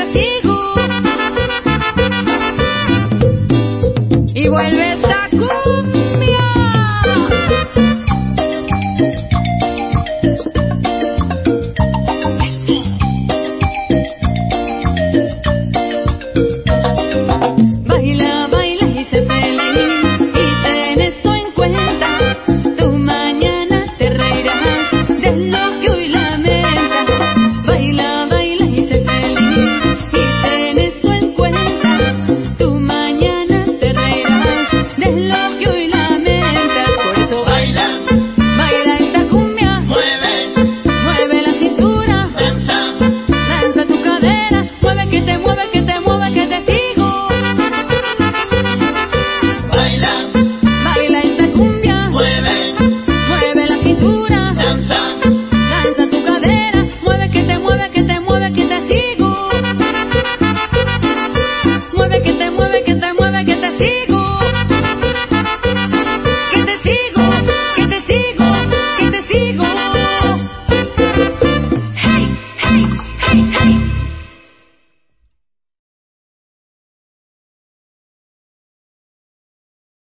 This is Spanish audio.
sigo. Y vuelve esa cumbia. Baila, baila y sé feliz y ten esto en cuenta. Tu mañana te reirás de lo que hoy lamentas. Baila, baila y sé feliz y ten esto en cuenta. Tu mañana te reirás de lo que hoy lamentas. Por eso baila, baila esta cumbia. Mueve, mueve la cintura. Danza, danza tu cadera. Mueve que te mueve, que te mueve, que te sigo. Baila, baila esta cumbia. Mueve, mueve la cintura. Danza, danza tu cadera. Mueve que te mueve, que te mueve, que te sigo. Mueve que te mueve, que te mueve, que te sigo. Que te sigo, que te sigo, que te sigo. Hey, hey, hey, hey.